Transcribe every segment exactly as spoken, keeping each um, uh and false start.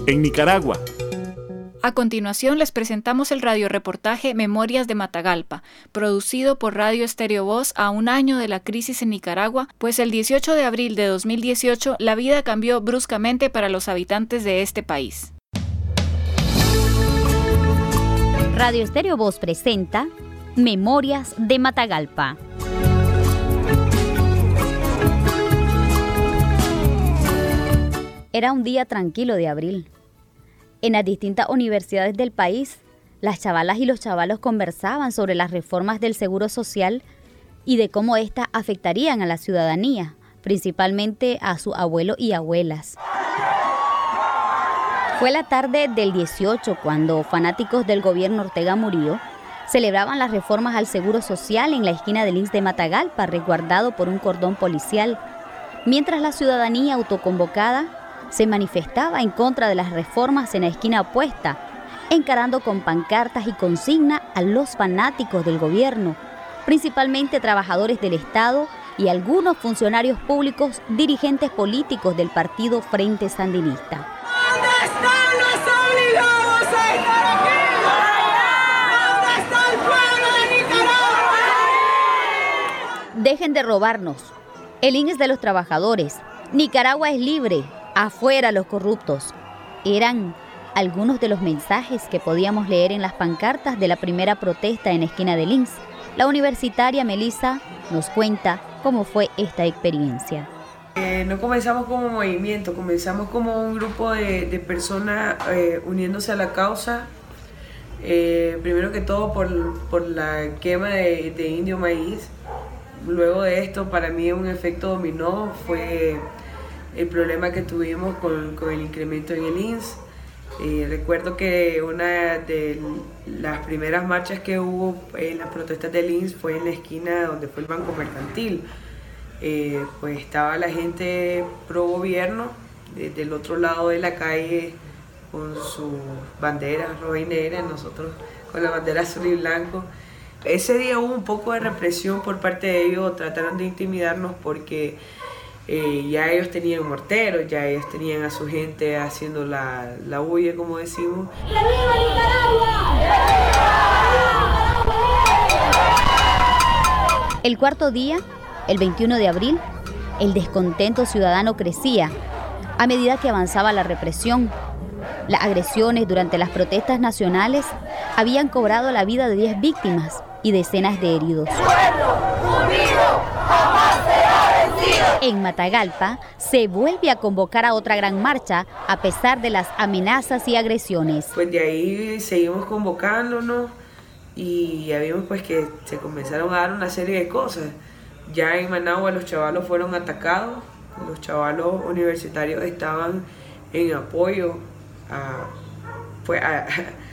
en Nicaragua. A continuación les presentamos el radioreportaje Memorias de Matagalpa, producido por Radio Estéreo Voz a un año de la crisis en Nicaragua, pues el dieciocho de abril de dos mil dieciocho la vida cambió bruscamente para los habitantes de este país. Radio Estéreo Voz presenta Memorias de Matagalpa. Era un día tranquilo de abril. En las distintas universidades del país, las chavalas y los chavalos conversaban sobre las reformas del Seguro Social y de cómo éstas afectarían a la ciudadanía, principalmente a sus abuelos y abuelas. Fue la tarde del dieciocho cuando fanáticos del gobierno Ortega Murillo celebraban las reformas al Seguro Social en la esquina del I N S S de Matagalpa, resguardado por un cordón policial, mientras la ciudadanía autoconvocada se manifestaba en contra de las reformas en la esquina opuesta, encarando con pancartas y consigna a los fanáticos del gobierno, principalmente trabajadores del Estado y algunos funcionarios públicos, dirigentes políticos del partido Frente Sandinista. ¿Dónde están los obligados a estar aquí? ¿Dónde está el pueblo de Nicaragua? Dejen de robarnos. El I N S S de los trabajadores. Nicaragua es libre. Afuera los corruptos. Eran algunos de los mensajes que podíamos leer en las pancartas de la primera protesta en la esquina del I N S S. La universitaria Melissa nos cuenta cómo fue esta experiencia. Eh, no comenzamos como movimiento, comenzamos como un grupo de, de personas eh, uniéndose a la causa. Eh, primero que todo por, por la quema de, de indio maíz. Luego de esto, para mí un efecto dominó fue el problema que tuvimos con, con el incremento en el I N S S. Eh, recuerdo que una de las primeras marchas que hubo en las protestas del I N S S fue en la esquina donde fue el Banco Mercantil. Eh, pues estaba la gente pro gobierno desde el otro lado de la calle con sus banderas roja y negra, nosotros con la bandera azul y blanco. Ese día hubo un poco de represión por parte de ellos, trataron de intimidarnos porque Eh, ya ellos tenían morteros, ya ellos tenían a su gente haciendo la, la huya, como decimos. ¡Que viva Nicaragua! El cuarto día, el veintiuno de abril, el descontento ciudadano crecía a medida que avanzaba la represión. Las agresiones durante las protestas nacionales habían cobrado la vida de diez víctimas y decenas de heridos. En Matagalpa se vuelve a convocar a otra gran marcha a pesar de las amenazas y agresiones. Pues de ahí seguimos convocándonos y ya vimos pues que se comenzaron a dar una serie de cosas. Ya en Managua los chavalos fueron atacados, los chavalos universitarios estaban en apoyo a, pues a,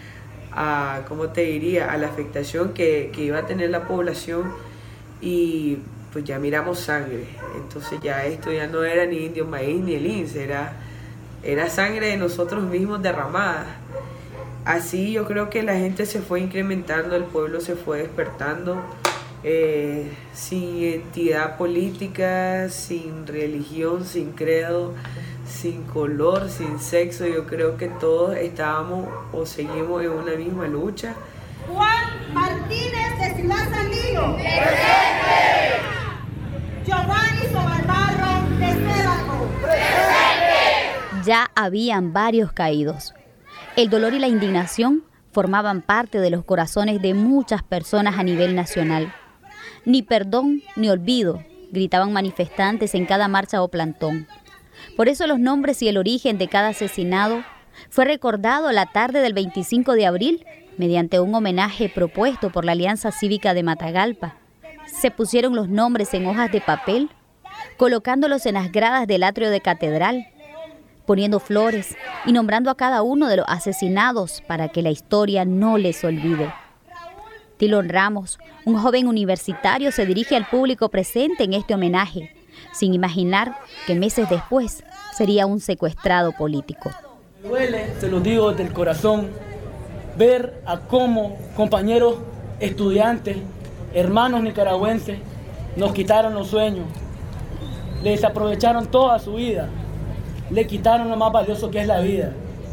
a ¿cómo te diría?, a la afectación que, que iba a tener la población y pues ya miramos sangre. Entonces ya esto ya no era ni indio maíz ni el I N S S, era, era sangre de nosotros mismos derramada. Así yo creo que la gente se fue incrementando, el pueblo se fue despertando, eh, sin identidad política, sin religión, sin credo, sin color, sin sexo. Yo creo que todos estábamos o seguimos en una misma lucha. Juan Martínez de Ciudad Sandino. ¡Presente! Giovanni Sobalbarro de Cédaco. ¡Presente! Ya habían varios caídos. El dolor y la indignación formaban parte de los corazones de muchas personas a nivel nacional. Ni perdón ni olvido, gritaban manifestantes en cada marcha o plantón. Por eso los nombres y el origen de cada asesinado fue recordado la tarde del veinticinco de abril mediante un homenaje propuesto por la Alianza Cívica de Matagalpa. Se pusieron los nombres en hojas de papel, colocándolos en las gradas del atrio de catedral, poniendo flores y nombrando a cada uno de los asesinados para que la historia no les olvide. Tilón Ramos, un joven universitario, se dirige al público presente en este homenaje, sin imaginar que meses después sería un secuestrado político. Me duele, se lo digo desde el corazón, ver a cómo compañeros estudiantes, hermanos nicaragüenses, nos quitaron los sueños, les aprovecharon toda su vida, le quitaron lo más valioso que es la vida.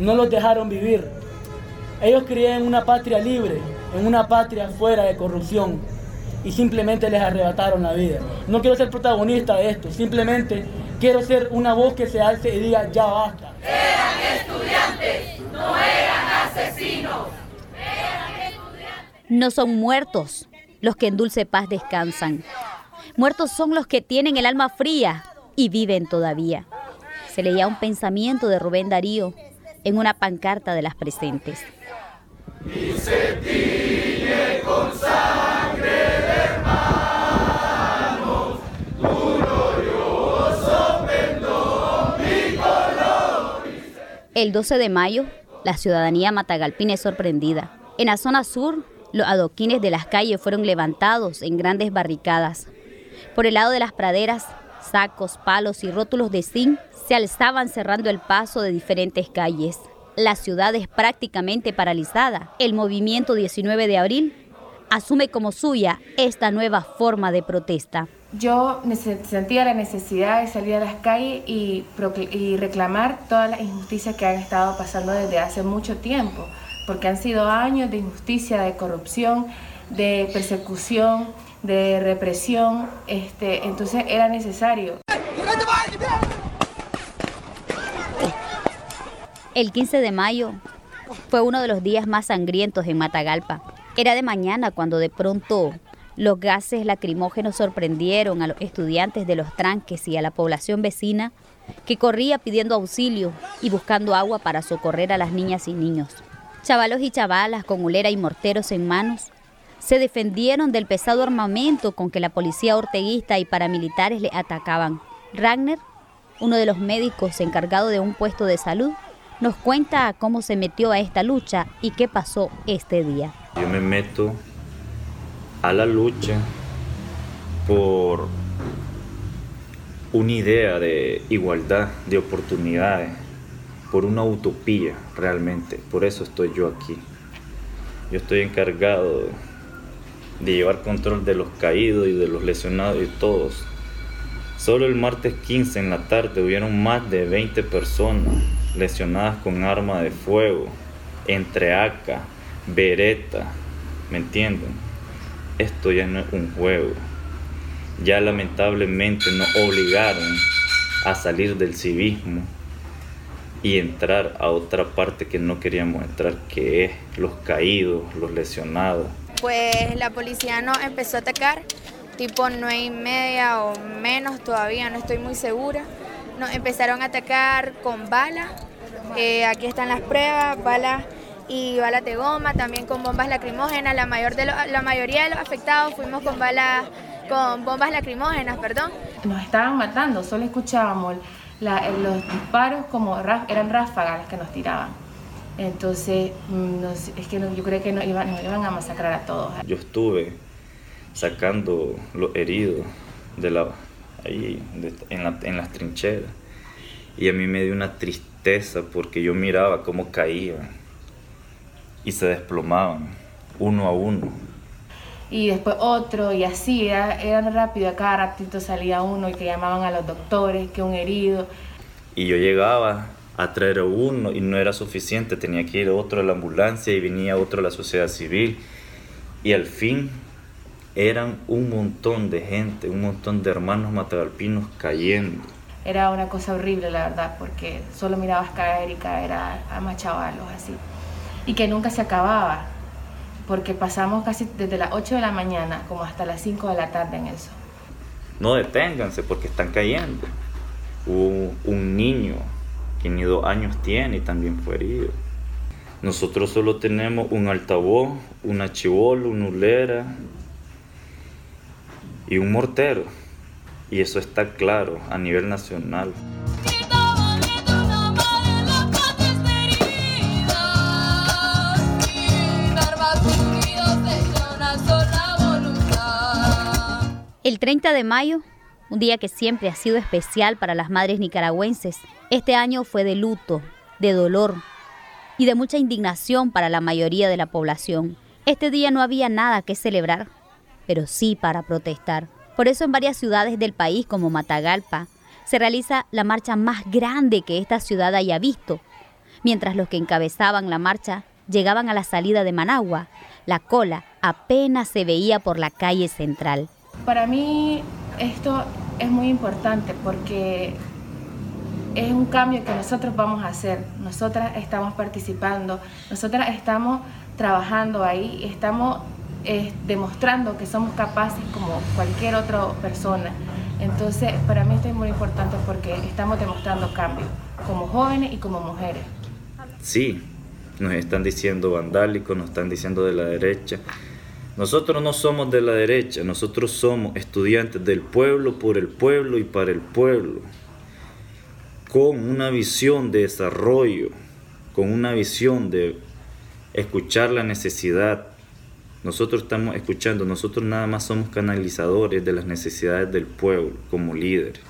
no los dejaron vivir. Ellos creían en una patria libre, en una patria fuera de corrupción, y simplemente les arrebataron la vida. No quiero ser protagonista de esto, simplemente quiero ser una voz que se alce y diga ya basta. Eran estudiantes, no eran asesinos. No son muertos los que en dulce paz descansan. Muertos son los que tienen el alma fría y viven todavía. Se leía un pensamiento de Rubén Darío en una pancarta de las presentes. Y se tiñe con sangre de hermanos, tu glorioso pendón bicolor. El doce de mayo, la ciudadanía matagalpina es sorprendida. En la zona sur, los adoquines de las calles fueron levantados en grandes barricadas. Por el lado de las praderas, sacos, palos y rótulos de zinc se alzaban cerrando el paso de diferentes calles. La ciudad es prácticamente paralizada. El movimiento diecinueve de abril asume como suya esta nueva forma de protesta. Yo sentía la necesidad de salir a las calles y, y reclamar todas las injusticias que han estado pasando desde hace mucho tiempo, porque han sido años de injusticia, de corrupción, de persecución, de represión, este, entonces era necesario. El quince de mayo fue uno de los días más sangrientos en Matagalpa. Era de mañana cuando de pronto los gases lacrimógenos sorprendieron a los estudiantes de los tranques y a la población vecina que corría pidiendo auxilio y buscando agua para socorrer a las niñas y niños. Chavalos y chavalas con ulera y morteros en manos se defendieron del pesado armamento con que la policía orteguista y paramilitares le atacaban. Ragner, uno de los médicos encargado de un puesto de salud, nos cuenta cómo se metió a esta lucha y qué pasó este día. Yo me meto a la lucha por una idea de igualdad, de oportunidades, por una utopía realmente. Por eso estoy yo aquí. Yo estoy encargado de llevar control de los caídos y de los lesionados y todos. Solo el martes quince en la tarde hubieron más de veinte personas lesionadas con arma de fuego, entre A K, Beretta, ¿me entienden? Esto ya no es un juego. Ya lamentablemente nos obligaron a salir del civismo y entrar a otra parte que no queríamos entrar, que es los caídos, los lesionados. Pues la policía nos empezó a atacar, tipo nueve y media o menos todavía, no estoy muy segura. Nos empezaron a atacar con balas, eh, aquí están las pruebas, balas y balas de goma, también con bombas lacrimógenas. La, mayor de lo, la mayoría de los afectados fuimos con balas, con bombas lacrimógenas, perdón. Nos estaban matando, solo escuchábamos la, los disparos como eran ráfagas las que nos tiraban. Entonces, nos, es que no, yo creo que nos iban, nos iban a masacrar a todos. Yo estuve sacando los heridos de la, ahí, de, en, la, en las trincheras, y a mí me dio una tristeza porque yo miraba cómo caían y se desplomaban uno a uno. Y después otro, y así, era, era rápido, a cada ratito salía uno y que llamaban a los doctores, que un herido. Y yo llegaba a traer a uno y no era suficiente, tenía que ir otro a la ambulancia y venía otro a la sociedad civil. Y al fin eran un montón de gente, un montón de hermanos matagalpinos cayendo. Era una cosa horrible, la verdad, porque solo mirabas caer y caer a, a más chavalos así. Y que nunca se acababa, porque pasamos casi desde las ocho de la mañana como hasta las cinco de la tarde en eso. No deténganse porque están cayendo. Hubo un niño que ni dos años tiene y también fue herido. Nosotros solo tenemos un altavoz, una chibola, una ulera y un mortero. Y eso está claro a nivel nacional. El treinta de mayo, un día que siempre ha sido especial para las madres nicaragüenses, este año fue de luto, de dolor y de mucha indignación para la mayoría de la población. Este día no había nada que celebrar, pero sí para protestar. Por eso en varias ciudades del país, como Matagalpa, se realiza la marcha más grande que esta ciudad haya visto. Mientras los que encabezaban la marcha llegaban a la salida de Managua, la cola apenas se veía por la calle central. Para mí esto es muy importante porque es un cambio que nosotros vamos a hacer. Nosotras estamos participando, nosotras estamos trabajando ahí, estamos eh, demostrando que somos capaces como cualquier otra persona. Entonces, para mí esto es muy importante porque estamos demostrando cambio, como jóvenes y como mujeres. Sí, nos están diciendo vandálicos, nos están diciendo de la derecha. Nosotros no somos de la derecha, nosotros somos estudiantes del pueblo, por el pueblo y para el pueblo, con una visión de desarrollo, con una visión de escuchar la necesidad. Nosotros estamos escuchando, nosotros nada más somos canalizadores de las necesidades del pueblo como líderes.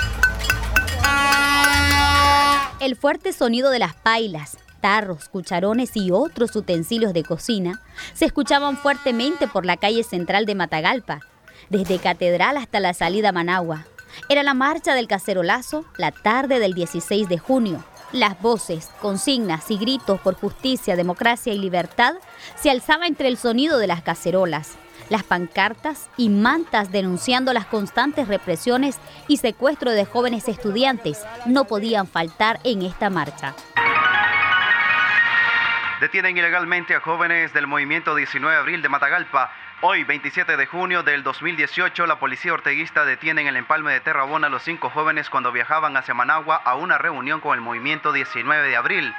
El fuerte sonido de las pailas, tarros, cucharones y otros utensilios de cocina se escuchaban fuertemente por la calle central de Matagalpa, desde Catedral hasta la salida a Managua. Era la marcha del cacerolazo la tarde del dieciséis de junio. Las voces, consignas y gritos por justicia, democracia y libertad se alzaban entre el sonido de las cacerolas, las pancartas y mantas denunciando las constantes represiones y secuestro de jóvenes estudiantes no podían faltar en esta marcha. Detienen ilegalmente a jóvenes del movimiento diecinueve de abril de Matagalpa. Hoy, veintisiete de junio del dos mil dieciocho, la policía orteguista detiene en el empalme de Terrabona a los cinco jóvenes cuando viajaban hacia Managua a una reunión con el movimiento diecinueve de abril.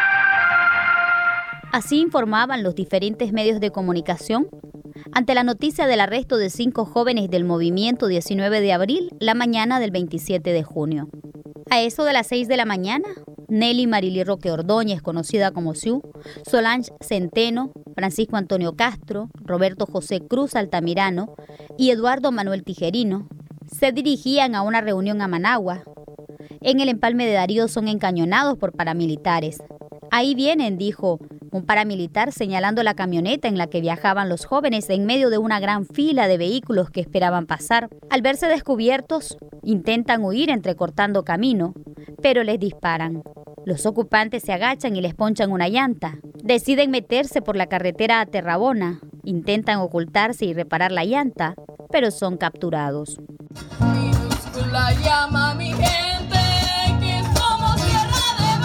Así informaban los diferentes medios de comunicación ante la noticia del arresto de cinco jóvenes del movimiento diecinueve de abril la mañana del veintisiete de junio. A eso de las seis de la mañana, Nelly Marilí Roque Ordóñez, conocida como Siu, Solange Centeno, Francisco Antonio Castro, Roberto José Cruz Altamirano y Eduardo Manuel Tijerino se dirigían a una reunión a Managua. En el empalme de Darío son encañonados por paramilitares. Ahí vienen, dijo un paramilitar señalando la camioneta en la que viajaban los jóvenes en medio de una gran fila de vehículos que esperaban pasar. Al verse descubiertos, intentan huir entrecortando camino, pero les disparan. Los ocupantes se agachan y les ponchan una llanta. Deciden meterse por la carretera a Terrabona. Intentan ocultarse y reparar la llanta, pero son capturados. Minúscula llama mi gente, que somos tierra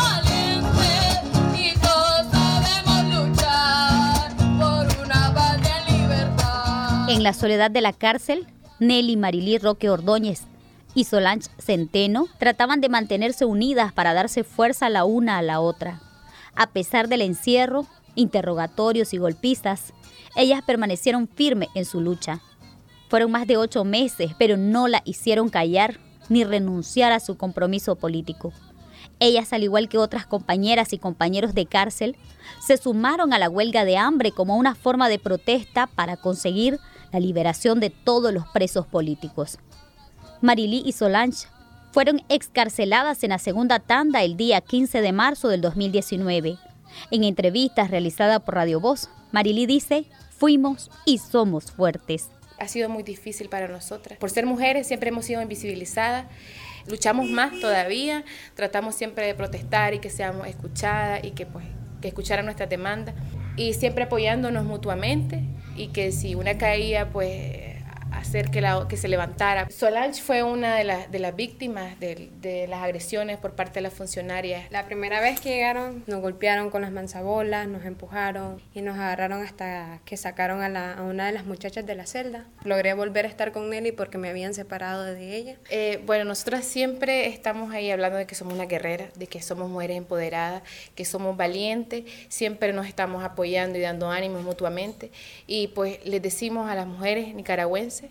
de valientes y todos sabemos luchar por una patria en libertad. En la soledad de la cárcel, Nelly Marilí Roque Ordóñez y Solange Centeno trataban de mantenerse unidas para darse fuerza la una a la otra. A pesar del encierro, interrogatorios y golpizas, ellas permanecieron firmes en su lucha. Fueron más de ocho meses, pero no la hicieron callar ni renunciar a su compromiso político. Ellas, al igual que otras compañeras y compañeros de cárcel, se sumaron a la huelga de hambre como una forma de protesta para conseguir la liberación de todos los presos políticos. Marilí y Solange fueron excarceladas en la segunda tanda el día quince de marzo del dos mil diecinueve. En entrevistas realizadas por Radio Voz, Marilí dice: fuimos y somos fuertes. Ha sido muy difícil para nosotras. Por ser mujeres siempre hemos sido invisibilizadas. Luchamos más todavía, tratamos siempre de protestar y que seamos escuchadas y que, pues, que escucharan nuestras demandas. Y siempre apoyándonos mutuamente y que si una caía, pues hacer que, la, que se levantara. Solange fue una de, la, de las víctimas de, de las agresiones por parte de las funcionarias. La primera vez que llegaron nos golpearon con las manzabolas, nos empujaron y nos agarraron hasta que sacaron a, la, a una de las muchachas de la celda. Logré volver a estar con Nelly porque me habían separado de ella. Eh, bueno, nosotras siempre estamos ahí hablando de que somos una guerrera, de que somos mujeres empoderadas, que somos valientes, siempre nos estamos apoyando y dando ánimos mutuamente. Y pues les decimos a las mujeres nicaragüenses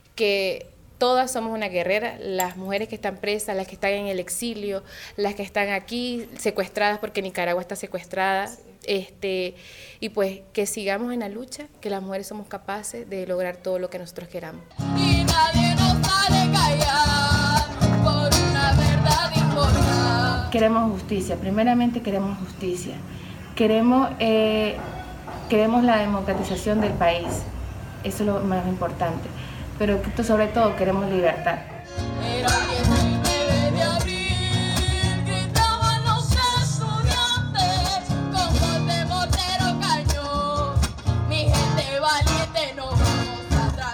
que todas somos una guerrera, las mujeres que están presas, las que están en el exilio, las que están aquí secuestradas porque Nicaragua está secuestrada, sí. este, y pues que sigamos en la lucha, que las mujeres somos capaces de lograr todo lo que nosotros queramos. Y nadie nos sale callar por una verdad importante. Queremos justicia, primeramente queremos justicia, queremos, eh, queremos la democratización del país, eso es lo más importante. Pero sobre todo queremos libertad. Era el diecinueve de abril, gritaban los estudiantes.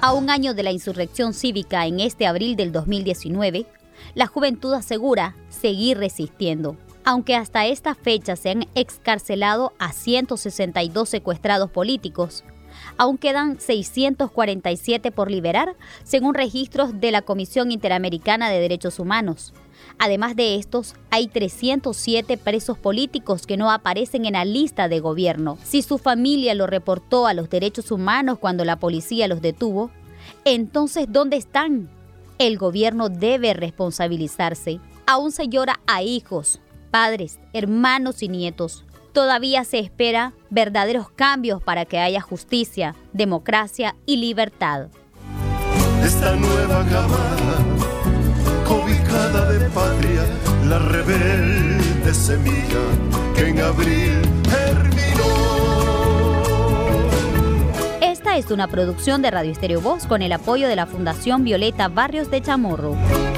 A un año de la insurrección cívica en este abril del dos mil diecinueve, la juventud asegura seguir resistiendo. Aunque hasta esta fecha se han excarcelado a ciento sesenta y dos secuestrados políticos, aún quedan seiscientos cuarenta y siete por liberar, según registros de la Comisión Interamericana de Derechos Humanos. Además de estos, hay trescientos siete presos políticos que no aparecen en la lista de gobierno. Si su familia lo reportó a los derechos humanos cuando la policía los detuvo, entonces, ¿dónde están? El gobierno debe responsabilizarse. Aún se llora a hijos, padres, hermanos y nietos. Todavía se espera verdaderos cambios para que haya justicia, democracia y libertad. Esta nueva camada, cobijada de patria, la rebelde semilla que en abril terminó. Esta es una producción de Radio Estéreo Voz con el apoyo de la Fundación Violeta Barrios de Chamorro.